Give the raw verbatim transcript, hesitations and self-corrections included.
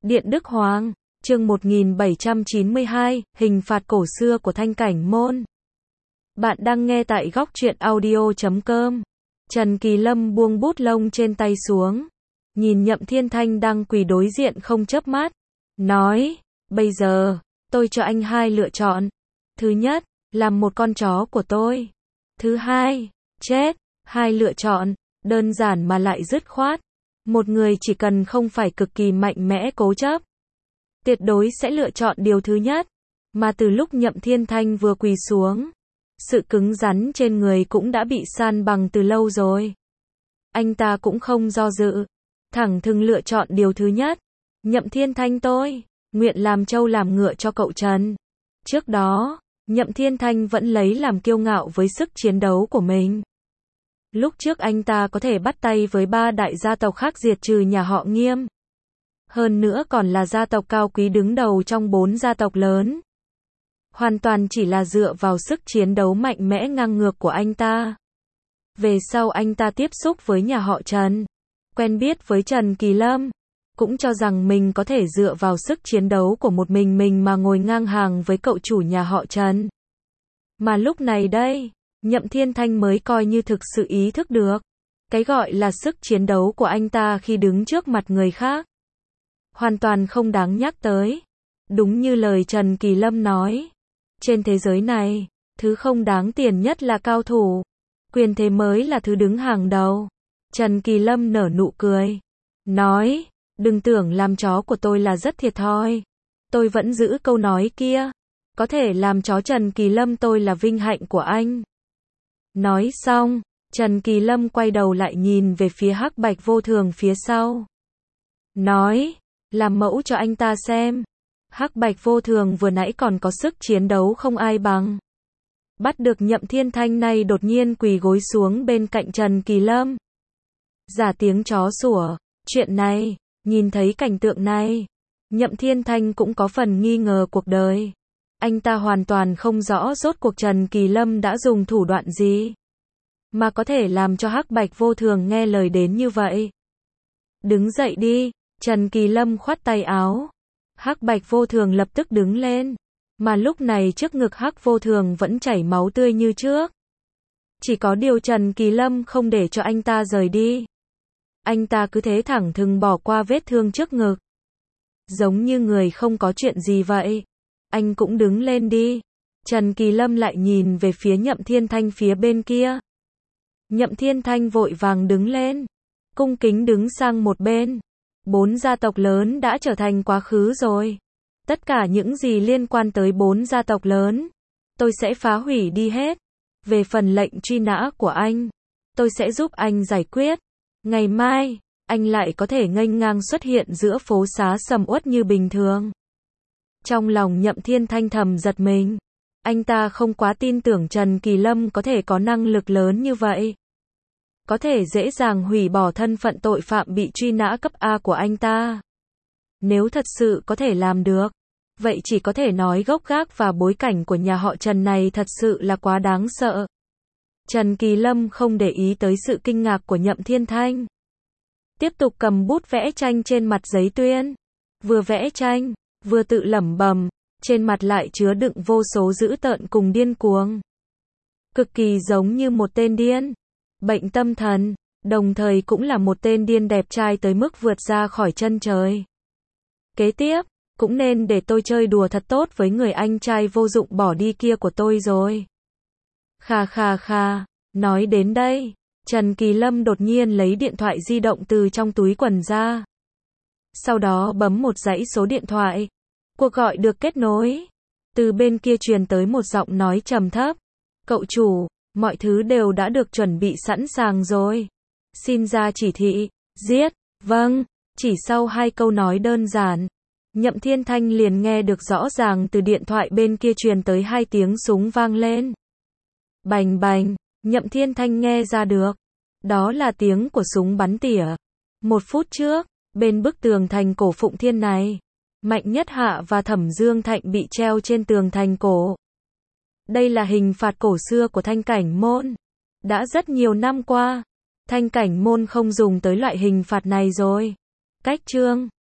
Điện Đức Hoàng, chương một nghìn bảy trăm chín mươi hai, hình phạt cổ xưa của Thanh Cảnh Môn. Bạn đang nghe tại góc truyện audio chấm com. Trần Kỳ Lâm buông bút lông trên tay xuống, nhìn Nhậm Thiên Thanh đang quỳ đối diện không chớp mắt, nói, bây giờ, tôi cho anh hai lựa chọn. Thứ nhất, làm một con chó của tôi. Thứ hai, chết. Hai lựa chọn, đơn giản mà lại dứt khoát. Một người chỉ cần không phải cực kỳ mạnh mẽ cố chấp, tuyệt đối sẽ lựa chọn điều thứ nhất. Mà từ lúc Nhậm Thiên Thanh vừa quỳ xuống, sự cứng rắn trên người cũng đã bị san bằng từ lâu rồi. Anh ta cũng không do dự, thẳng thừng lựa chọn điều thứ nhất. Nhậm Thiên Thanh tôi, nguyện làm trâu làm ngựa cho cậu Trần. Trước đó, Nhậm Thiên Thanh vẫn lấy làm kiêu ngạo với sức chiến đấu của mình. Lúc trước anh ta có thể bắt tay với ba đại gia tộc khác diệt trừ nhà họ Nghiêm. Hơn nữa còn là gia tộc cao quý đứng đầu trong bốn gia tộc lớn. Hoàn toàn chỉ là dựa vào sức chiến đấu mạnh mẽ ngang ngược của anh ta. Về sau anh ta tiếp xúc với nhà họ Trần, quen biết với Trần Kỳ Lâm, cũng cho rằng mình có thể dựa vào sức chiến đấu của một mình mình mà ngồi ngang hàng với cậu chủ nhà họ Trần. Mà lúc này đây, Nhậm Thiên Thanh mới coi như thực sự ý thức được, cái gọi là sức chiến đấu của anh ta khi đứng trước mặt người khác, hoàn toàn không đáng nhắc tới. Đúng như lời Trần Kỳ Lâm nói, trên thế giới này, thứ không đáng tiền nhất là cao thủ, quyền thế mới là thứ đứng hàng đầu. Trần Kỳ Lâm nở nụ cười, nói, đừng tưởng làm chó của tôi là rất thiệt thòi. Tôi vẫn giữ câu nói kia, có thể làm chó Trần Kỳ Lâm tôi là vinh hạnh của anh. Nói xong, Trần Kỳ Lâm quay đầu lại nhìn về phía Hắc Bạch Vô Thường phía sau. Nói, làm mẫu cho anh ta xem. Hắc Bạch Vô Thường vừa nãy còn có sức chiến đấu không ai bằng. Bắt được Nhậm Thiên Thanh này đột nhiên quỳ gối xuống bên cạnh Trần Kỳ Lâm. Giả tiếng chó sủa, chuyện này, nhìn thấy cảnh tượng này, Nhậm Thiên Thanh cũng có phần nghi ngờ cuộc đời. Anh ta hoàn toàn không rõ rốt cuộc Trần Kỳ Lâm đã dùng thủ đoạn gì, mà có thể làm cho Hắc Bạch Vô Thường nghe lời đến như vậy. Đứng dậy đi, Trần Kỳ Lâm khoát tay áo. Hắc Bạch Vô Thường lập tức đứng lên, mà lúc này trước ngực Hắc Vô Thường vẫn chảy máu tươi như trước. Chỉ có điều Trần Kỳ Lâm không để cho anh ta rời đi. Anh ta cứ thế thẳng thừng bỏ qua vết thương trước ngực, giống như người không có chuyện gì vậy. Anh cũng đứng lên đi. Trần Kỳ Lâm lại nhìn về phía Nhậm Thiên Thanh phía bên kia. Nhậm Thiên Thanh vội vàng đứng lên, cung kính đứng sang một bên. Bốn gia tộc lớn đã trở thành quá khứ rồi. Tất cả những gì liên quan tới bốn gia tộc lớn, tôi sẽ phá hủy đi hết. Về phần lệnh truy nã của anh, tôi sẽ giúp anh giải quyết. Ngày mai, anh lại có thể nghênh ngang xuất hiện giữa phố xá sầm uất như bình thường. Trong lòng Nhậm Thiên Thanh thầm giật mình. Anh ta không quá tin tưởng Trần Kỳ Lâm có thể có năng lực lớn như vậy, có thể dễ dàng hủy bỏ thân phận tội phạm bị truy nã cấp A của anh ta. Nếu thật sự có thể làm được, vậy chỉ có thể nói gốc gác và bối cảnh của nhà họ Trần này thật sự là quá đáng sợ. Trần Kỳ Lâm không để ý tới sự kinh ngạc của Nhậm Thiên Thanh, tiếp tục cầm bút vẽ tranh trên mặt giấy tuyên. Vừa vẽ tranh, vừa tự lẩm bẩm, trên mặt lại chứa đựng vô số dữ tợn cùng điên cuồng. Cực kỳ giống như một tên điên, bệnh tâm thần, đồng thời cũng là một tên điên đẹp trai tới mức vượt ra khỏi chân trời. Kế tiếp, cũng nên để tôi chơi đùa thật tốt với người anh trai vô dụng bỏ đi kia của tôi rồi. Kha kha kha, nói đến đây, Trần Kỳ Lâm đột nhiên lấy điện thoại di động từ trong túi quần ra. Sau đó bấm một dãy số điện thoại. Cuộc gọi được kết nối. Từ bên kia truyền tới một giọng nói trầm thấp. Cậu chủ, mọi thứ đều đã được chuẩn bị sẵn sàng rồi. Xin ra chỉ thị, giết, vâng. Chỉ sau hai câu nói đơn giản, Nhậm Thiên Thanh liền nghe được rõ ràng từ điện thoại bên kia truyền tới hai tiếng súng vang lên. Bành bành, Nhậm Thiên Thanh nghe ra được. Đó là tiếng của súng bắn tỉa. Một phút trước, bên bức tường thành cổ Phụng Thiên này, Mạnh Nhất Hạ và Thẩm Dương Thạnh bị treo trên tường thành cổ. Đây là hình phạt cổ xưa của Thanh Cảnh Môn. Đã rất nhiều năm qua, Thanh Cảnh Môn không dùng tới loại hình phạt này rồi. Cách chương